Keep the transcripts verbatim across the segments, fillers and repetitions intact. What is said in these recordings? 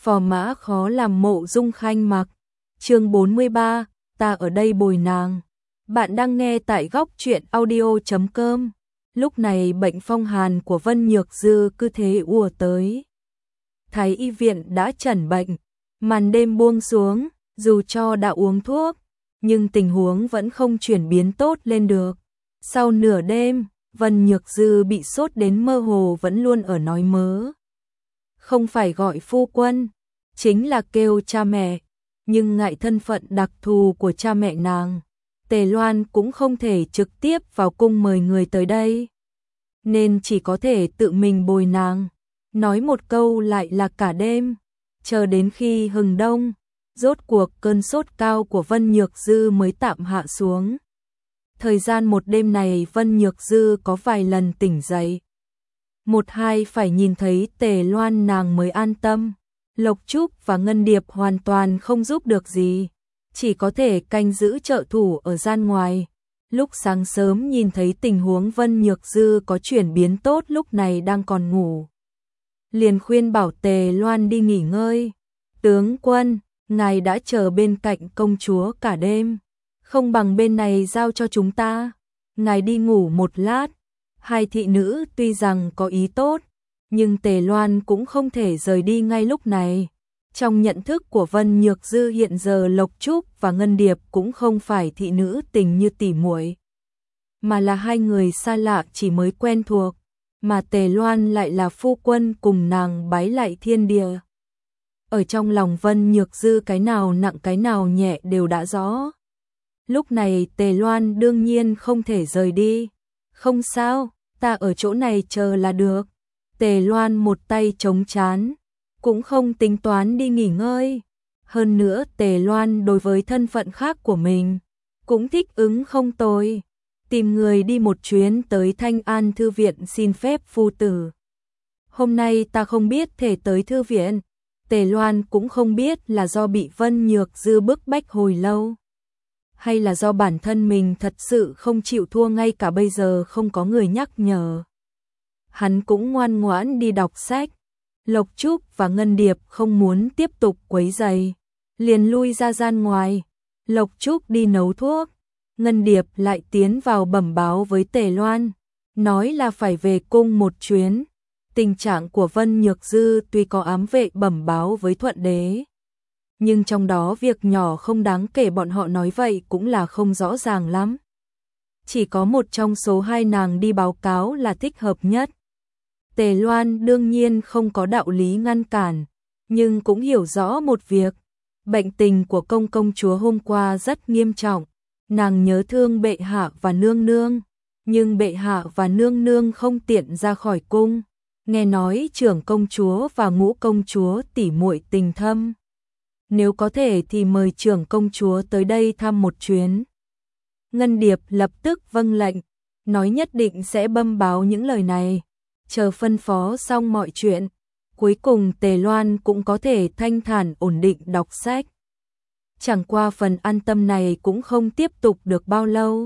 Phò mã khó làm mộ dung khanh mặc. Chương bốn mươi ba, ta ở đây bồi nàng. Bạn đang nghe tại góc truyện audio chấm com. Lúc này bệnh phong hàn của Vân Nhược Dư cứ thế ùa tới. Thái y viện đã chẩn bệnh, màn đêm buông xuống, dù cho đã uống thuốc, nhưng tình huống vẫn không chuyển biến tốt lên được. Sau nửa đêm, Vân Nhược Dư bị sốt đến mơ hồ vẫn luôn ở nói mớ. Không phải gọi phu quân, chính là kêu cha mẹ, nhưng ngại thân phận đặc thù của cha mẹ nàng, Tề Loan cũng không thể trực tiếp vào cung mời người tới đây, nên chỉ có thể tự mình bồi nàng, nói một câu lại là cả đêm, chờ đến khi hừng đông, rốt cuộc cơn sốt cao của Vân Nhược Dư mới tạm hạ xuống. Thời gian một đêm này Vân Nhược Dư có vài lần tỉnh dậy. Một hai phải nhìn thấy Tề Loan nàng mới an tâm. Lộc Trúc và Ngân Điệp hoàn toàn không giúp được gì, chỉ có thể canh giữ trợ thủ ở gian ngoài. Lúc sáng sớm nhìn thấy tình huống Vân Nhược Dư có chuyển biến tốt, lúc này đang còn ngủ, liền khuyên bảo Tề Loan đi nghỉ ngơi. Tướng quân, ngài đã chờ bên cạnh công chúa cả đêm, không bằng bên này giao cho chúng ta, ngài đi ngủ một lát. Hai thị nữ tuy rằng có ý tốt, nhưng Tề Loan cũng không thể rời đi ngay lúc này. Trong nhận thức của Vân Nhược Dư hiện giờ Lộc Trúc và Ngân Điệp cũng không phải thị nữ tình như tỉ muội, mà là hai người xa lạ chỉ mới quen thuộc, mà Tề Loan lại là phu quân cùng nàng bái lại thiên địa. Ở trong lòng Vân Nhược Dư cái nào nặng cái nào nhẹ đều đã rõ. Lúc này Tề Loan đương nhiên không thể rời đi. Không sao, ta ở chỗ này chờ là được. Tề Loan một tay chống chán, cũng không tính toán đi nghỉ ngơi. Hơn nữa Tề Loan đối với thân phận khác của mình cũng thích ứng không tồi. Tìm người đi một chuyến tới Thanh An Thư viện xin phép phu tử. Hôm nay ta không biết thể tới thư viện. Tề Loan cũng không biết là do bị Vân Nhược Dư bức bách hồi lâu, hay là do bản thân mình thật sự không chịu thua, ngay cả bây giờ không có người nhắc nhở. Hắn cũng ngoan ngoãn đi đọc sách. Lộc Trúc và Ngân Điệp không muốn tiếp tục quấy rầy, liền lui ra gian ngoài. Lộc Trúc đi nấu thuốc, Ngân Điệp lại tiến vào bẩm báo với Tề Loan, nói là phải về cung một chuyến. Tình trạng của Vân Nhược Dư tuy có ám vệ bẩm báo với Thuận Đế, nhưng trong đó việc nhỏ không đáng kể, bọn họ nói vậy cũng là không rõ ràng lắm. Chỉ có một trong số hai nàng đi báo cáo là thích hợp nhất. Tề Loan đương nhiên không có đạo lý ngăn cản, nhưng cũng hiểu rõ một việc, bệnh tình của công công chúa hôm qua rất nghiêm trọng, nàng nhớ thương bệ hạ và nương nương, nhưng bệ hạ và nương nương không tiện ra khỏi cung. Nghe nói trưởng công chúa và ngũ công chúa tỉ muội tình thâm, nếu có thể thì mời trưởng công chúa tới đây thăm một chuyến. Ngân Điệp lập tức vâng lệnh, nói nhất định sẽ bẩm báo những lời này, chờ phân phó xong mọi chuyện. Cuối cùng Tề Loan cũng có thể thanh thản ổn định đọc sách. Chẳng qua phần an tâm này cũng không tiếp tục được bao lâu.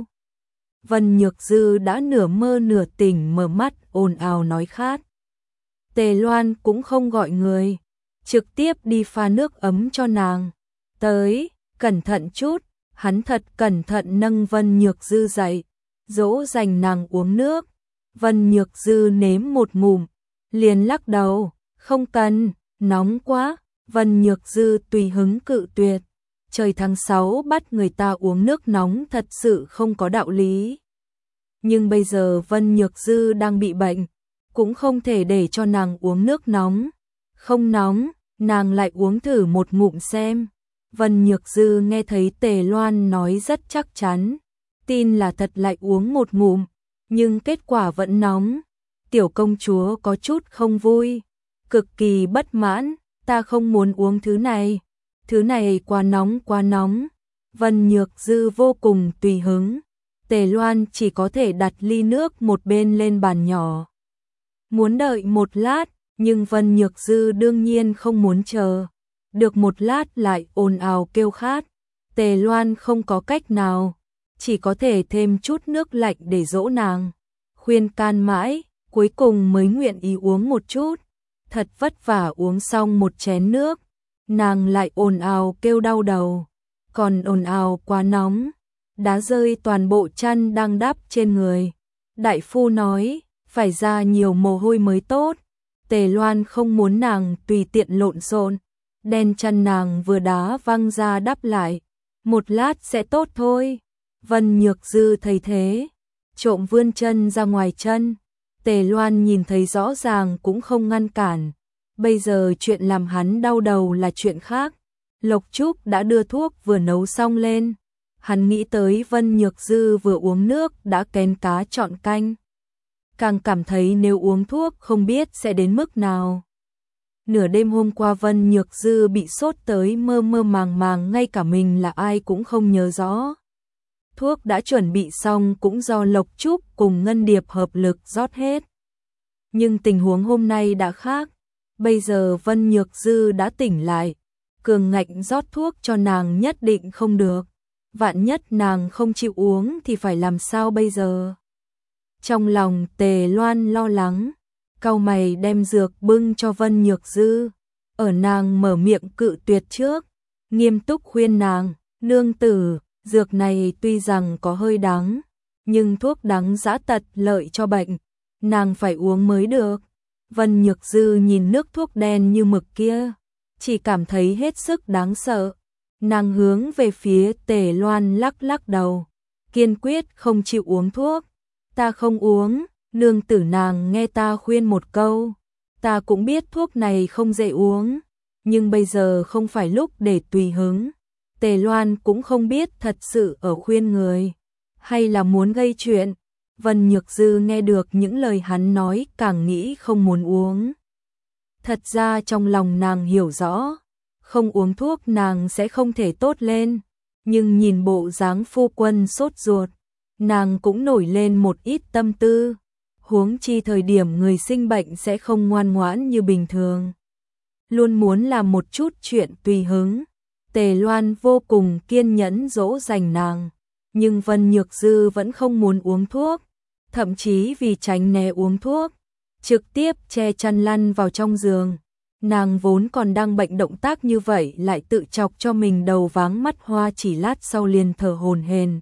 Vân Nhược Dư đã nửa mơ nửa tỉnh mở mắt ồn ào nói khát. Tề Loan cũng không gọi người, trực tiếp đi pha nước ấm cho nàng. Tới, cẩn thận chút. Hắn thật cẩn thận nâng Vân Nhược Dư dậy, dỗ dành nàng uống nước. Vân Nhược Dư nếm một ngụm, liền lắc đầu, không cần, nóng quá. Vân Nhược Dư tùy hứng cự tuyệt. Trời tháng sáu bắt người ta uống nước nóng thật sự không có đạo lý. Nhưng bây giờ Vân Nhược Dư đang bị bệnh, cũng không thể để cho nàng uống nước nóng. Không nóng, nàng lại uống thử một ngụm xem. Vân Nhược Dư nghe thấy Tề Loan nói rất chắc chắn, tin là thật, lại uống một ngụm, nhưng kết quả vẫn nóng. Tiểu công chúa có chút không vui, cực kỳ bất mãn, ta không muốn uống thứ này, thứ này quá nóng quá nóng. Vân Nhược Dư vô cùng tùy hứng, Tề Loan chỉ có thể đặt ly nước một bên lên bàn nhỏ. Muốn đợi một lát, nhưng Vân Nhược Dư đương nhiên không muốn chờ. Được một lát lại ồn ào kêu khát. Tề Loan không có cách nào, chỉ có thể thêm chút nước lạnh để dỗ nàng. Khuyên can mãi, cuối cùng mới nguyện ý uống một chút. Thật vất vả uống xong một chén nước, nàng lại ồn ào kêu đau đầu, còn ồn ào quá nóng, đá rơi toàn bộ chăn đang đắp trên người. Đại phu nói, phải ra nhiều mồ hôi mới tốt. Tề Loan không muốn nàng tùy tiện lộn xộn, đen chăn nàng vừa đá văng ra đắp lại, một lát sẽ tốt thôi. Vân Nhược Dư thấy thế, trộm vươn chân ra ngoài chân. Tề Loan nhìn thấy rõ ràng cũng không ngăn cản. Bây giờ chuyện làm hắn đau đầu là chuyện khác. Lộc Trúc đã đưa thuốc vừa nấu xong lên. Hắn nghĩ tới Vân Nhược Dư vừa uống nước đã kén cá chọn canh. Càng cảm thấy nếu uống thuốc không biết sẽ đến mức nào. Nửa đêm hôm qua Vân Nhược Dư bị sốt tới mơ mơ màng màng, ngay cả mình là ai cũng không nhớ rõ. Thuốc đã chuẩn bị xong cũng do Lộc Trúc cùng Ngân Điệp hợp lực rót hết. Nhưng tình huống hôm nay đã khác. Bây giờ Vân Nhược Dư đã tỉnh lại. Cường ngạch rót thuốc cho nàng nhất định không được. Vạn nhất nàng không chịu uống thì phải làm sao bây giờ? Trong lòng Tề Loan lo lắng, cau mày đem dược bưng cho Vân Nhược Dư. Ở nàng mở miệng cự tuyệt trước, nghiêm túc khuyên nàng, nương tử, dược này tuy rằng có hơi đắng, nhưng thuốc đắng dã tật lợi cho bệnh, nàng phải uống mới được. Vân Nhược Dư nhìn nước thuốc đen như mực kia, chỉ cảm thấy hết sức đáng sợ. Nàng hướng về phía Tề Loan lắc lắc đầu, kiên quyết không chịu uống thuốc. Ta không uống, nương tử nàng nghe ta khuyên một câu. Ta cũng biết thuốc này không dễ uống, nhưng bây giờ không phải lúc để tùy hứng. Tề Loan cũng không biết thật sự ở khuyên người, hay là muốn gây chuyện. Vân Nhược Dư nghe được những lời hắn nói càng nghĩ không muốn uống. Thật ra trong lòng nàng hiểu rõ, không uống thuốc nàng sẽ không thể tốt lên. Nhưng nhìn bộ dáng phu quân sốt ruột, nàng cũng nổi lên một ít tâm tư. Huống chi thời điểm người sinh bệnh sẽ không ngoan ngoãn như bình thường. Luôn muốn làm một chút chuyện tùy hứng. Tề Loan vô cùng kiên nhẫn dỗ dành nàng. Nhưng Vân Nhược Dư vẫn không muốn uống thuốc. Thậm chí vì tránh né uống thuốc, trực tiếp che chăn lăn vào trong giường. Nàng vốn còn đang bệnh, động tác như vậy lại tự chọc cho mình đầu váng mắt hoa, chỉ lát sau liền thở hổn hển.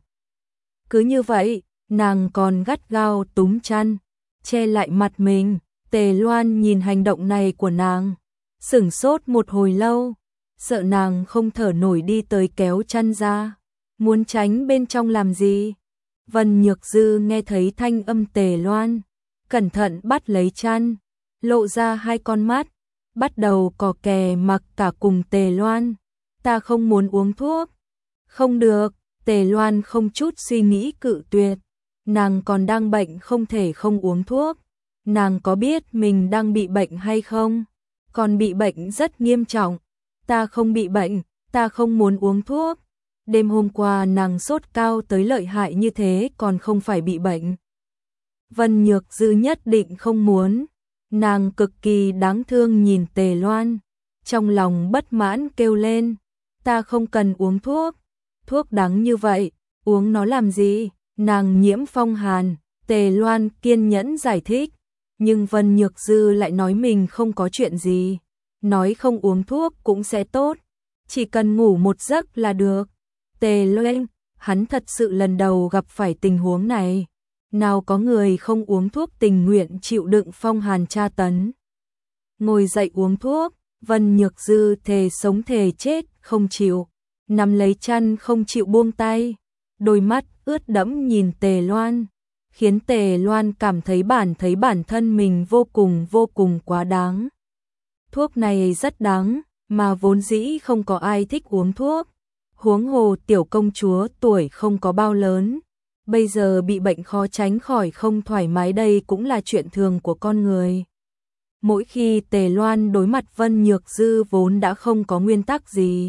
Cứ như vậy, nàng còn gắt gao túm chăn, che lại mặt mình. Tề Loan nhìn hành động này của nàng, sửng sốt một hồi lâu, sợ nàng không thở nổi đi tới kéo chăn ra, muốn tránh bên trong làm gì. Vân Nhược Dư nghe thấy thanh âm Tề Loan, cẩn thận bắt lấy chăn, lộ ra hai con mắt, bắt đầu cò kè mặc cả cùng Tề Loan. Ta không muốn uống thuốc. Không được, Tề Loan không chút suy nghĩ cự tuyệt. Nàng còn đang bệnh không thể không uống thuốc. Nàng có biết mình đang bị bệnh hay không? Còn bị bệnh rất nghiêm trọng. Ta không bị bệnh, ta không muốn uống thuốc. Đêm hôm qua nàng sốt cao tới lợi hại như thế còn không phải bị bệnh. Vân Nhược Dư nhất định không muốn. Nàng cực kỳ đáng thương nhìn Tề Loan, trong lòng bất mãn kêu lên, ta không cần uống thuốc, thuốc đắng như vậy, uống nó làm gì? Nàng nhiễm phong hàn. Tề Loan kiên nhẫn giải thích, nhưng Vân Nhược Dư lại nói mình không có chuyện gì, nói không uống thuốc cũng sẽ tốt, chỉ cần ngủ một giấc là được. Tề Loan, hắn thật sự lần đầu gặp phải tình huống này. Nào có người không uống thuốc tình nguyện chịu đựng phong hàn tra tấn. Ngồi dậy uống thuốc, Vân Nhược Dư thề sống thề chết không chịu, nắm lấy chăn không chịu buông tay, đôi mắt ướt đẫm nhìn Tề Loan, khiến Tề Loan cảm thấy bản thấy bản thân mình vô cùng vô cùng quá đáng. Thuốc này rất đáng, mà vốn dĩ không có ai thích uống thuốc. Huống hồ tiểu công chúa tuổi không có bao lớn, bây giờ bị bệnh khó tránh khỏi không thoải mái, đây cũng là chuyện thường của con người. Mỗi khi Tề Loan đối mặt Vân Nhược Dư vốn đã không có nguyên tắc gì,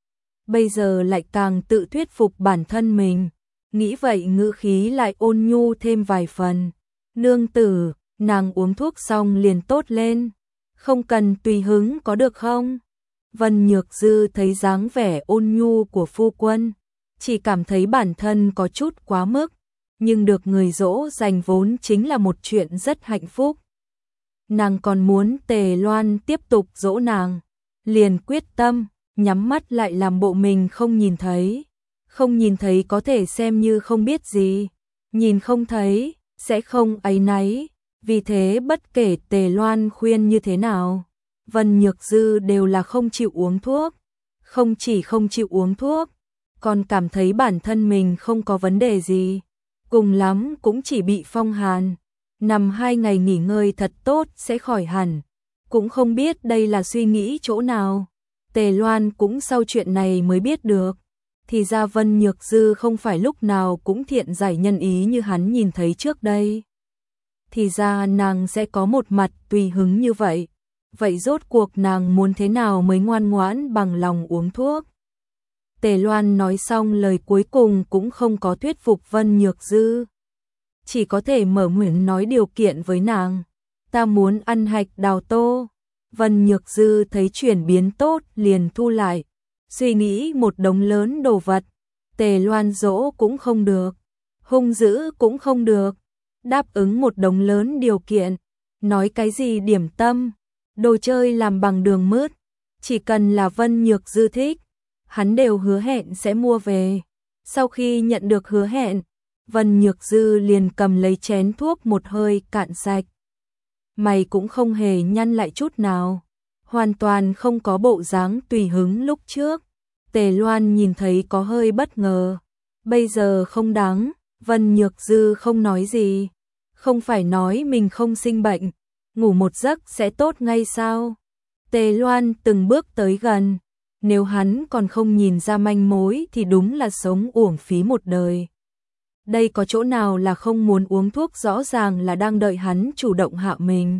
bây giờ lại càng tự thuyết phục bản thân mình, nghĩ vậy ngữ khí lại ôn nhu thêm vài phần. Nương tử, nàng uống thuốc xong liền tốt lên, không cần tùy hứng có được không? Vân Nhược Dư thấy dáng vẻ ôn nhu của phu quân, chỉ cảm thấy bản thân có chút quá mức, nhưng được người dỗ dành vốn chính là một chuyện rất hạnh phúc. Nàng còn muốn Tề Loan tiếp tục dỗ nàng, liền quyết tâm, nhắm mắt lại làm bộ mình không nhìn thấy. Không nhìn thấy có thể xem như không biết gì, nhìn không thấy, sẽ không áy náy. Vì thế bất kể Tề Loan khuyên như thế nào, Vân Nhược Dư đều là không chịu uống thuốc. Không chỉ không chịu uống thuốc, còn cảm thấy bản thân mình không có vấn đề gì. Cùng lắm cũng chỉ bị phong hàn, nằm hai ngày nghỉ ngơi thật tốt sẽ khỏi hẳn. Cũng không biết đây là suy nghĩ chỗ nào. Tề Loan cũng sau chuyện này mới biết được. Thì ra Vân Nhược Dư không phải lúc nào cũng thiện giải nhân ý như hắn nhìn thấy trước đây. Thì ra nàng sẽ có một mặt tùy hứng như vậy. Vậy rốt cuộc nàng muốn thế nào mới ngoan ngoãn bằng lòng uống thuốc? Tề Loan nói xong lời cuối cùng cũng không có thuyết phục Vân Nhược Dư. Chỉ có thể mở miệng nói điều kiện với nàng. Ta muốn ăn hạch đào tô. Vân Nhược Dư thấy chuyển biến tốt liền thu lại. Suy nghĩ một đống lớn đồ vật. Tề Loan dỗ cũng không được. Hung dữ cũng không được. Đáp ứng một đống lớn điều kiện. Nói cái gì điểm tâm. Đồ chơi làm bằng đường mứt. Chỉ cần là Vân Nhược Dư thích. Hắn đều hứa hẹn sẽ mua về. Sau khi nhận được hứa hẹn, Vân Nhược Dư liền cầm lấy chén thuốc một hơi cạn sạch. Mày cũng không hề nhăn lại chút nào. Hoàn toàn không có bộ dáng tùy hứng lúc trước. Tề Loan nhìn thấy có hơi bất ngờ. Bây giờ không đáng, Vân Nhược Dư không nói gì. Không phải nói mình không sinh bệnh, ngủ một giấc sẽ tốt ngay sao? Tề Loan từng bước tới gần. Nếu hắn còn không nhìn ra manh mối thì đúng là sống uổng phí một đời. Đây có chỗ nào là không muốn uống thuốc, rõ ràng là đang đợi hắn chủ động hạ mình.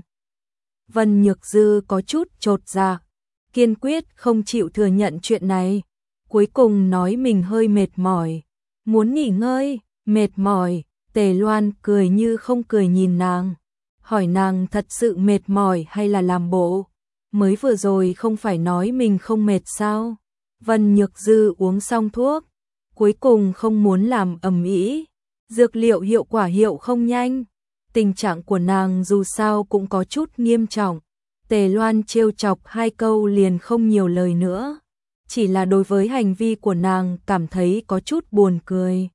Vân Nhược Dư có chút chột dạ, kiên quyết không chịu thừa nhận chuyện này. Cuối cùng nói mình hơi mệt mỏi, muốn nghỉ ngơi, mệt mỏi. Tề Loan cười như không cười nhìn nàng, hỏi nàng thật sự mệt mỏi hay là làm bộ. Mới vừa rồi không phải nói mình không mệt sao? Vân Nhược Dư uống xong thuốc, cuối cùng không muốn làm ầm ĩ. Dược liệu hiệu quả hiệu không nhanh. Tình trạng của nàng dù sao cũng có chút nghiêm trọng. Tề Loan trêu chọc hai câu liền không nhiều lời nữa. Chỉ là đối với hành vi của nàng cảm thấy có chút buồn cười.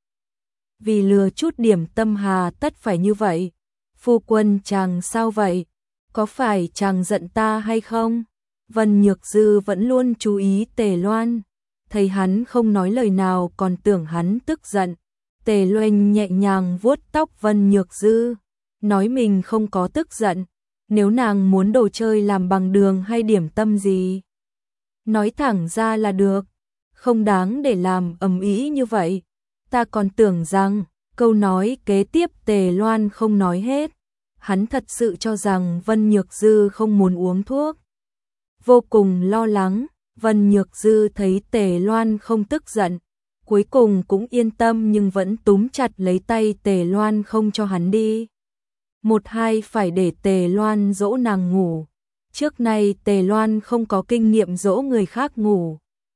Vì lừa chút điểm tâm hà tất phải như vậy. Phu quân chàng sao vậy? Có phải chàng giận ta hay không? Vân Nhược Dư vẫn luôn chú ý Tề Loan. Thấy hắn không nói lời nào còn tưởng hắn tức giận. Tề Loan nhẹ nhàng vuốt tóc Vân Nhược Dư. Nói mình không có tức giận. Nếu nàng muốn đồ chơi làm bằng đường hay điểm tâm gì, nói thẳng ra là được. Không đáng để làm ầm ĩ như vậy. Ta còn tưởng rằng câu nói kế tiếp Tề Loan không nói hết. Hắn thật sự cho rằng Vân Nhược Dư không muốn uống thuốc. Vô cùng lo lắng, Vân Nhược Dư thấy Tề Loan không tức giận. Cuối cùng cũng yên tâm nhưng vẫn túm chặt lấy tay Tề Loan không cho hắn đi. Một hai phải để Tề Loan dỗ nàng ngủ. Trước nay Tề Loan không có kinh nghiệm dỗ người khác ngủ.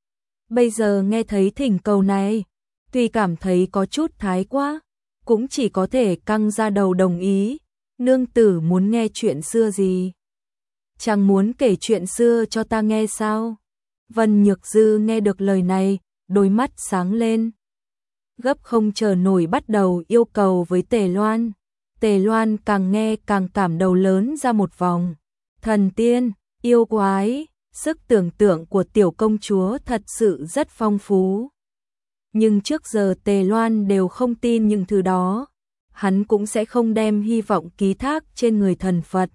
Bây giờ nghe thấy thỉnh cầu này, tuy cảm thấy có chút thái quá, cũng chỉ có thể căng ra đầu đồng ý. Nương tử muốn nghe chuyện xưa gì? Chàng muốn kể chuyện xưa cho ta nghe sao? Vân Nhược Dư nghe được lời này, đôi mắt sáng lên. Gấp không chờ nổi bắt đầu yêu cầu với Tề Loan. Tề Loan càng nghe càng cảm đầu lớn ra một vòng. Thần tiên, yêu quái, sức tưởng tượng của tiểu công chúa thật sự rất phong phú. Nhưng trước giờ Tề Loan đều không tin những thứ đó. Hắn cũng sẽ không đem hy vọng ký thác trên người thần Phật.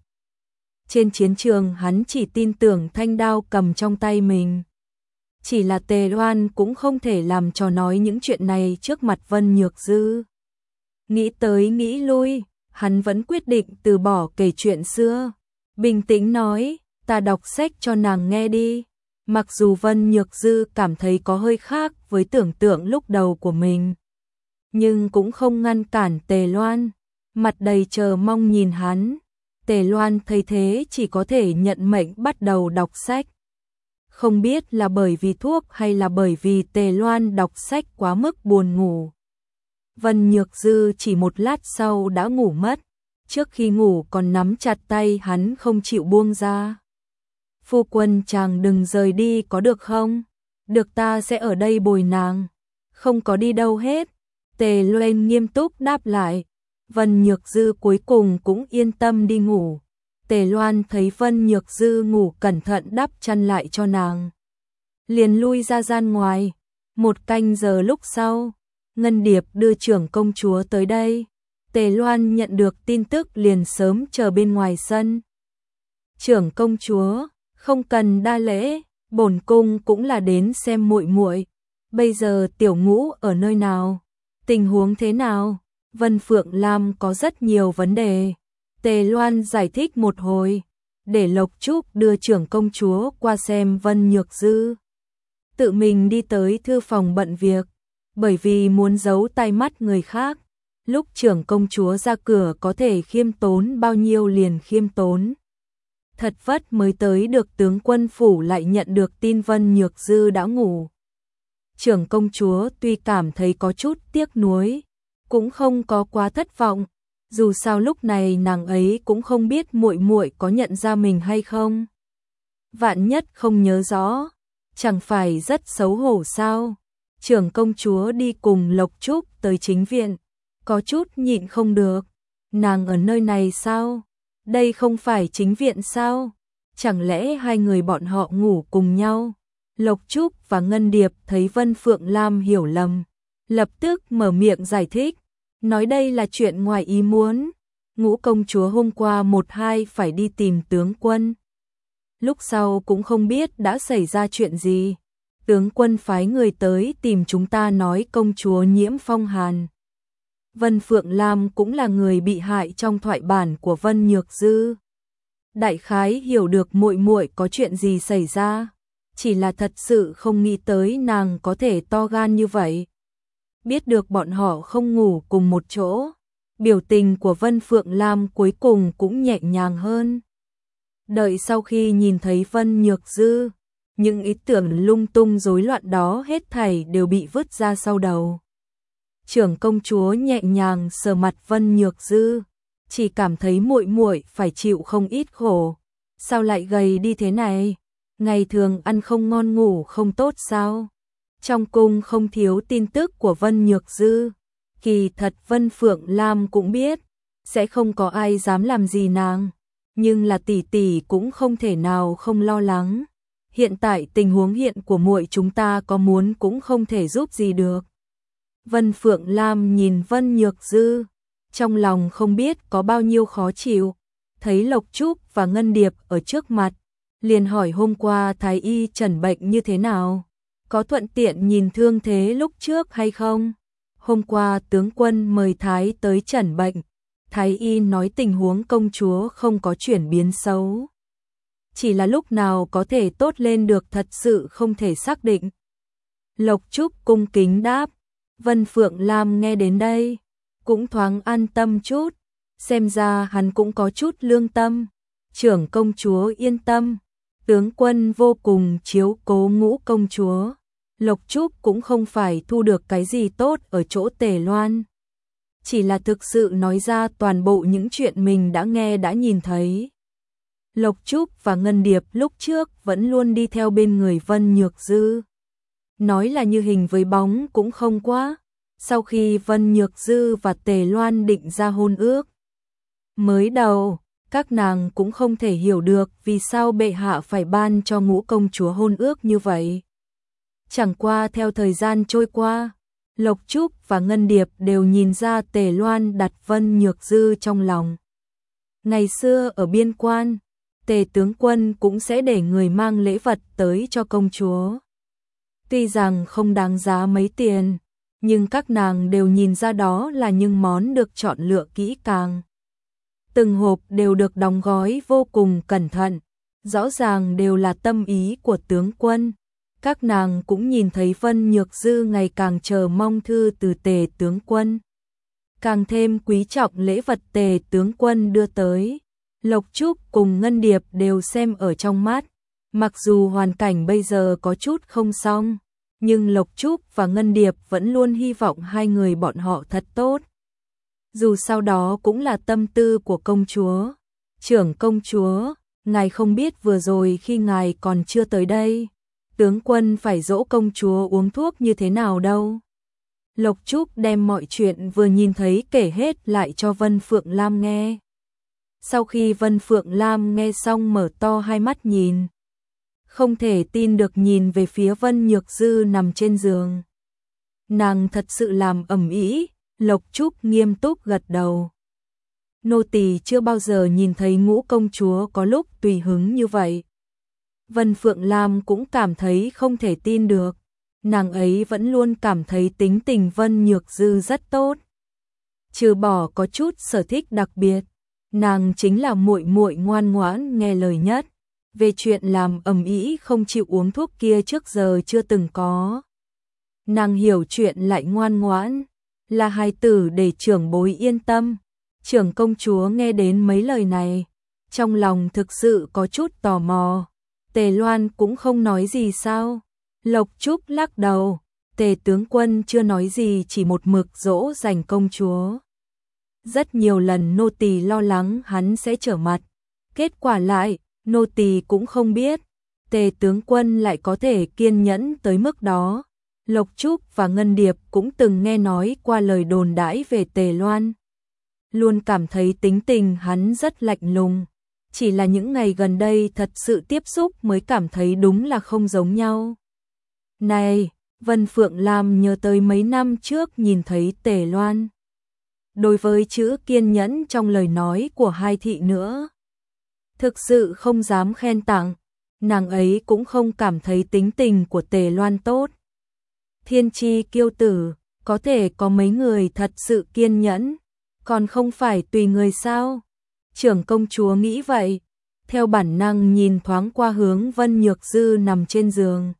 Trên chiến trường hắn chỉ tin tưởng thanh đao cầm trong tay mình. Chỉ là Tề Loan cũng không thể làm trò nói những chuyện này trước mặt Vân Nhược Dư. Nghĩ tới nghĩ lui, hắn vẫn quyết định từ bỏ kể chuyện xưa. Bình tĩnh nói, ta đọc sách cho nàng nghe đi. Mặc dù Vân Nhược Dư cảm thấy có hơi khác với tưởng tượng lúc đầu của mình, nhưng cũng không ngăn cản Tề Loan. Mặt đầy chờ mong nhìn hắn. Tề Loan thấy thế chỉ có thể nhận mệnh bắt đầu đọc sách. Không biết là bởi vì thuốc hay là bởi vì Tề Loan đọc sách quá mức buồn ngủ. Vân Nhược Dư chỉ một lát sau đã ngủ mất. Trước khi ngủ còn nắm chặt tay hắn không chịu buông ra. Phu quân chàng đừng rời đi có được không? Được, ta sẽ ở đây bồi nàng. Không có đi đâu hết. Tề Loan nghiêm túc đáp lại. Vân Nhược Dư cuối cùng cũng yên tâm đi ngủ. Tề Loan thấy Vân Nhược Dư ngủ cẩn thận đắp chăn lại cho nàng, liền lui ra gian ngoài. Một canh giờ lúc sau, Ngân Điệp đưa trưởng công chúa tới đây. Tề Loan nhận được tin tức liền sớm chờ bên ngoài sân. Trưởng công chúa, không cần đa lễ, bổn cung cũng là đến xem muội muội. Bây giờ Tiểu Ngũ ở nơi nào? Tình huống thế nào? Vân Phượng Lam có rất nhiều vấn đề. Tề Loan giải thích một hồi, để Lộc Trúc đưa trưởng công chúa qua xem Vân Nhược Dư. Tự mình đi tới thư phòng bận việc, bởi vì muốn giấu tai mắt người khác. Lúc trưởng công chúa ra cửa có thể khiêm tốn bao nhiêu liền khiêm tốn. Thật vất mới tới được tướng quân phủ lại nhận được tin Vân Nhược Dư đã ngủ. Trưởng công chúa tuy cảm thấy có chút tiếc nuối, cũng không có quá thất vọng. Dù sao lúc này nàng ấy cũng không biết muội muội có nhận ra mình hay không. Vạn nhất không nhớ rõ, chẳng phải rất xấu hổ sao? Trưởng công chúa đi cùng Lộc Trúc tới chính viện, có chút nhịn không được. Nàng ở nơi này sao? Đây không phải chính viện sao? Chẳng lẽ hai người bọn họ ngủ cùng nhau? Lộc Trúc và Ngân Điệp thấy Vân Phượng Lam hiểu lầm, lập tức mở miệng giải thích, nói đây là chuyện ngoài ý muốn. Ngũ công chúa hôm qua một hai phải đi tìm tướng quân. Lúc sau cũng không biết đã xảy ra chuyện gì. Tướng quân phái người tới tìm chúng ta nói công chúa nhiễm phong hàn. Vân Phượng Lam cũng là người bị hại trong thoại bản của Vân Nhược Dư. Đại khái hiểu được muội muội có chuyện gì xảy ra, chỉ là thật sự không nghĩ tới nàng có thể to gan như vậy. Biết được bọn họ không ngủ cùng một chỗ, biểu tình của Vân Phượng Lam cuối cùng cũng nhẹ nhàng hơn. Đợi sau khi nhìn thấy Vân Nhược Dư, những ý tưởng lung tung rối loạn đó hết thảy đều bị vứt ra sau đầu. Trưởng công chúa nhẹ nhàng sờ mặt Vân Nhược Dư, chỉ cảm thấy muội muội phải chịu không ít khổ. Sao lại gầy đi thế này? Ngày thường ăn không ngon ngủ không tốt sao? Trong cung không thiếu tin tức của Vân Nhược Dư. Kỳ thật Vân Phượng Lam cũng biết, sẽ không có ai dám làm gì nàng. Nhưng là tỷ tỷ cũng không thể nào không lo lắng. Hiện tại tình huống hiện của muội chúng ta có muốn cũng không thể giúp gì được. Vân Phượng Lam nhìn Vân Nhược Dư, trong lòng không biết có bao nhiêu khó chịu. Thấy Lộc Trúc và Ngân Điệp ở trước mặt, liền hỏi hôm qua thái y trần bệnh như thế nào, có thuận tiện nhìn thương thế lúc trước hay không. Hôm qua tướng quân mời thái tới trần bệnh, thái y nói tình huống công chúa không có chuyển biến xấu, chỉ là lúc nào có thể tốt lên được thật sự không thể xác định. Lộc Trúc cung kính đáp. Vân Phượng Lam nghe đến đây, cũng thoáng an tâm chút, xem ra hắn cũng có chút lương tâm. Trưởng công chúa yên tâm, tướng quân vô cùng chiếu cố Ngũ công chúa. Lộc Trúc cũng không phải thu được cái gì tốt ở chỗ Tề Loan, chỉ là thực sự nói ra toàn bộ những chuyện mình đã nghe đã nhìn thấy. Lộc Trúc và Ngân Điệp lúc trước vẫn luôn đi theo bên người Vân Nhược Dư. Nói là như hình với bóng cũng không quá. Sau khi Vân Nhược Dư và Tề Loan định ra hôn ước, mới đầu, các nàng cũng không thể hiểu được vì sao bệ hạ phải ban cho Ngũ công chúa hôn ước như vậy. Chẳng qua theo thời gian trôi qua, Lộc Trúc và Ngân Điệp đều nhìn ra Tề Loan đặt Vân Nhược Dư trong lòng. Ngày xưa ở biên quan, Tề tướng quân cũng sẽ để người mang lễ vật tới cho công chúa. Tuy rằng không đáng giá mấy tiền, nhưng các nàng đều nhìn ra đó là những món được chọn lựa kỹ càng. Từng hộp đều được đóng gói vô cùng cẩn thận, rõ ràng đều là tâm ý của tướng quân. Các nàng cũng nhìn thấy Vân Nhược Dư ngày càng chờ mong thư từ Tề tướng quân, càng thêm quý trọng lễ vật Tề tướng quân đưa tới. Lộc Trúc cùng Ngân Điệp đều xem ở trong mắt, mặc dù hoàn cảnh bây giờ có chút không xong, nhưng Lộc Trúc và Ngân Điệp vẫn luôn hy vọng hai người bọn họ thật tốt. Dù sau đó cũng là tâm tư của công chúa. Trưởng công chúa, ngài không biết vừa rồi khi ngài còn chưa tới đây, tướng quân phải dỗ công chúa uống thuốc như thế nào đâu. Lộc Trúc đem mọi chuyện vừa nhìn thấy kể hết lại cho Vân Phượng Lam nghe. Sau khi Vân Phượng Lam nghe xong mở to hai mắt nhìn, không thể tin được nhìn về phía Vân Nhược Dư nằm trên giường. Nàng thật sự làm ầm ĩ. Lộc Trúc nghiêm túc gật đầu. Nô tỳ chưa bao giờ nhìn thấy Ngũ công chúa có lúc tùy hứng như vậy. Vân Phượng Lam cũng cảm thấy không thể tin được. Nàng ấy vẫn luôn cảm thấy tính tình Vân Nhược Dư rất tốt. Trừ bỏ có chút sở thích đặc biệt, nàng chính là muội muội ngoan ngoãn nghe lời nhất. Về chuyện làm ầm ĩ không chịu uống thuốc kia trước giờ chưa từng có. Nàng hiểu chuyện lại ngoan ngoãn, là hài tử để trưởng bối yên tâm. Trưởng công chúa nghe đến mấy lời này, trong lòng thực sự có chút tò mò. Tề Loan cũng không nói gì sao? Lộc Trúc lắc đầu, Tề tướng quân chưa nói gì, chỉ một mực dỗ dành công chúa. Rất nhiều lần nô tỳ lo lắng hắn sẽ trở mặt, kết quả lại, nô tỳ cũng không biết, Tề tướng quân lại có thể kiên nhẫn tới mức đó. Lộc Trúc và Ngân Điệp cũng từng nghe nói qua lời đồn đãi về Tề Loan. Luôn cảm thấy tính tình hắn rất lạnh lùng. Chỉ là những ngày gần đây thật sự tiếp xúc mới cảm thấy đúng là không giống nhau. Này, Vân Phượng Lam nhớ tới mấy năm trước nhìn thấy Tề Loan. Đối với chữ kiên nhẫn trong lời nói của hai thị nữa, thực sự không dám khen tặng. Nàng ấy cũng không cảm thấy tính tình của Tề Loan tốt. Thiên chi kiêu tử, có thể có mấy người thật sự kiên nhẫn, còn không phải tùy người sao? Trưởng công chúa nghĩ vậy, theo bản năng nhìn thoáng qua hướng Vân Nhược Dư nằm trên giường.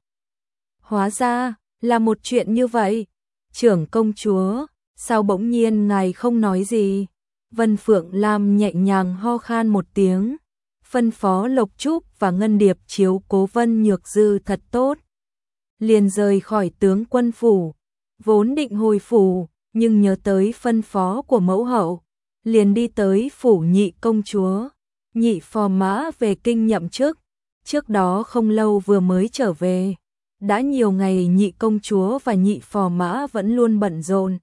Hóa ra, là một chuyện như vậy. Trưởng công chúa, sao bỗng nhiên ngài không nói gì? Vân Phượng Lam nhẹ nhàng ho khan một tiếng, phân phó Lộc Trúc và Ngân Điệp chiếu cố Vân Nhược Dư thật tốt. Liền rời khỏi tướng quân phủ, vốn định hồi phủ, nhưng nhớ tới phân phó của mẫu hậu, liền đi tới phủ nhị công chúa. Nhị phò mã về kinh nhậm chức, trước đó không lâu vừa mới trở về. Đã nhiều ngày nhị công chúa và nhị phò mã vẫn luôn bận rộn.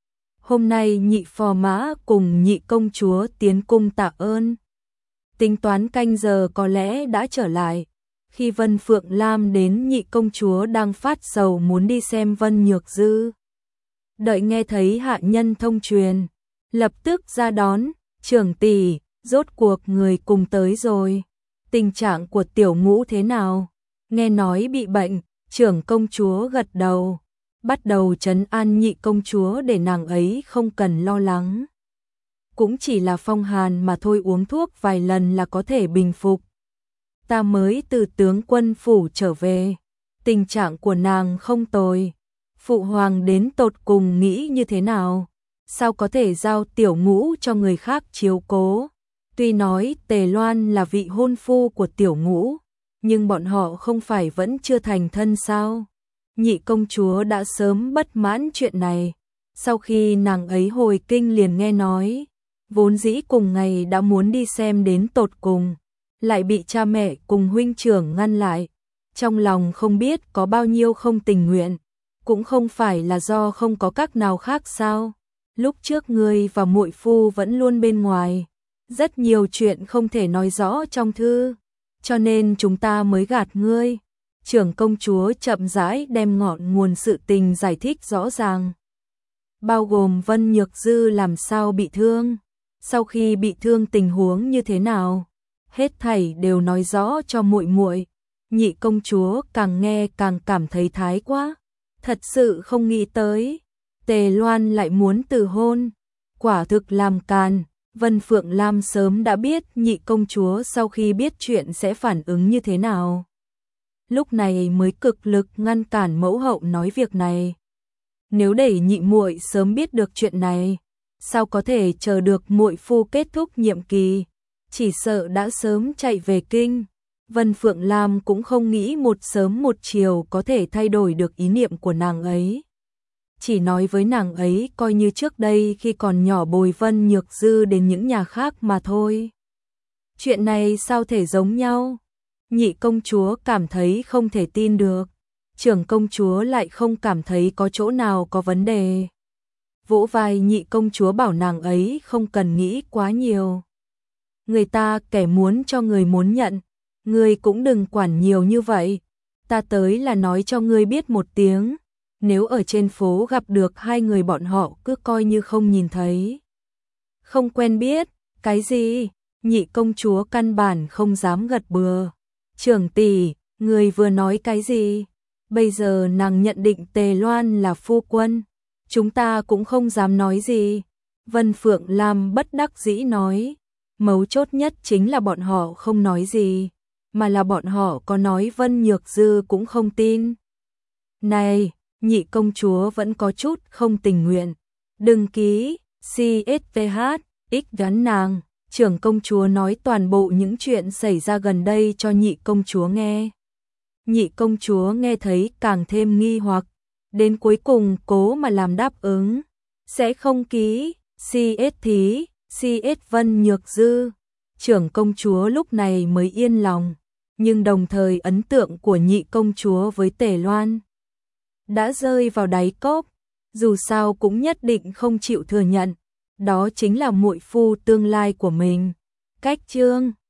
Hôm nay nhị phò mã cùng nhị công chúa tiến cung tạ ơn. Tính toán canh giờ có lẽ đã trở lại. Khi Vân Phượng Lam đến, nhị công chúa đang phát sầu muốn đi xem Vân Nhược Dư. Đợi nghe thấy hạ nhân thông truyền, lập tức ra đón. Trưởng tỷ, rốt cuộc người cùng tới rồi. Tình trạng của tiểu Ngũ thế nào? Nghe nói bị bệnh. Trưởng công chúa gật đầu, bắt đầu trấn an nhị công chúa để nàng ấy không cần lo lắng. Cũng chỉ là phong hàn mà thôi, uống thuốc vài lần là có thể bình phục. Ta mới từ tướng quân phủ trở về, tình trạng của nàng không tồi. Phụ hoàng đến tột cùng nghĩ như thế nào? Sao có thể giao tiểu Ngũ cho người khác chiếu cố? Tuy nói Tề Loan là vị hôn phu của tiểu Ngũ, nhưng bọn họ không phải vẫn chưa thành thân sao? Nhị công chúa đã sớm bất mãn chuyện này. Sau khi nàng ấy hồi kinh liền nghe nói, vốn dĩ cùng ngày đã muốn đi xem đến tột cùng, lại bị cha mẹ cùng huynh trưởng ngăn lại. Trong lòng không biết có bao nhiêu không tình nguyện, cũng không phải là do không có cách nào khác sao? Lúc trước ngươi và muội phu vẫn luôn bên ngoài, rất nhiều chuyện không thể nói rõ trong thư, cho nên chúng ta mới gạt ngươi. Trưởng công chúa chậm rãi đem ngọn nguồn sự tình giải thích rõ ràng, bao gồm Vân Nhược Dư làm sao bị thương, sau khi bị thương tình huống như thế nào, hết thảy đều nói rõ cho muội muội. Nhị công chúa càng nghe càng cảm thấy thái quá, thật sự không nghĩ tới Tề Loan lại muốn từ hôn, quả thực làm càn. Vân Phượng Lam sớm đã biết nhị công chúa sau khi biết chuyện sẽ phản ứng như thế nào, lúc này mới cực lực ngăn cản mẫu hậu nói việc này. Nếu để nhị muội sớm biết được chuyện này, sao có thể chờ được muội phu kết thúc nhiệm kỳ, chỉ sợ đã sớm chạy về kinh. Vân Phượng Lam cũng không nghĩ một sớm một chiều có thể thay đổi được ý niệm của nàng ấy. Chỉ nói với nàng ấy coi như trước đây khi còn nhỏ bồi Vân Nhược Dư đến những nhà khác mà thôi. Chuyện này sao thể giống nhau? Nhị công chúa cảm thấy không thể tin được. Trưởng công chúa lại không cảm thấy có chỗ nào có vấn đề. Vỗ vai nhị công chúa bảo nàng ấy không cần nghĩ quá nhiều. Người ta kẻ muốn cho người muốn nhận, ngươi cũng đừng quản nhiều như vậy. Ta tới là nói cho ngươi biết một tiếng, nếu ở trên phố gặp được hai người bọn họ cứ coi như không nhìn thấy. Không quen biết, cái gì? Nhị công chúa căn bản không dám gật bừa. Trưởng tỷ, người vừa nói cái gì? Bây giờ nàng nhận định Tề Loan là phu quân, chúng ta cũng không dám nói gì. Vân Phượng Lam bất đắc dĩ nói, mấu chốt nhất chính là bọn họ không nói gì, mà là bọn họ có nói Vân Nhược Dư cũng không tin. Này, nhị công chúa vẫn có chút không tình nguyện. Đừng ký, xê ét tê hát, x gắn nàng. Trưởng công chúa nói toàn bộ những chuyện xảy ra gần đây cho nhị công chúa nghe. Nhị công chúa nghe thấy càng thêm nghi hoặc, đến cuối cùng cố mà làm đáp ứng. Sẽ không ký, xê ét thí, xê ét Vân Nhược Dư. Trưởng công chúa lúc này mới yên lòng, nhưng đồng thời ấn tượng của nhị công chúa với Tề Loan đã rơi vào đáy cốc, dù sao cũng nhất định không chịu thừa nhận, đó chính là muội phu tương lai của mình. Cách chương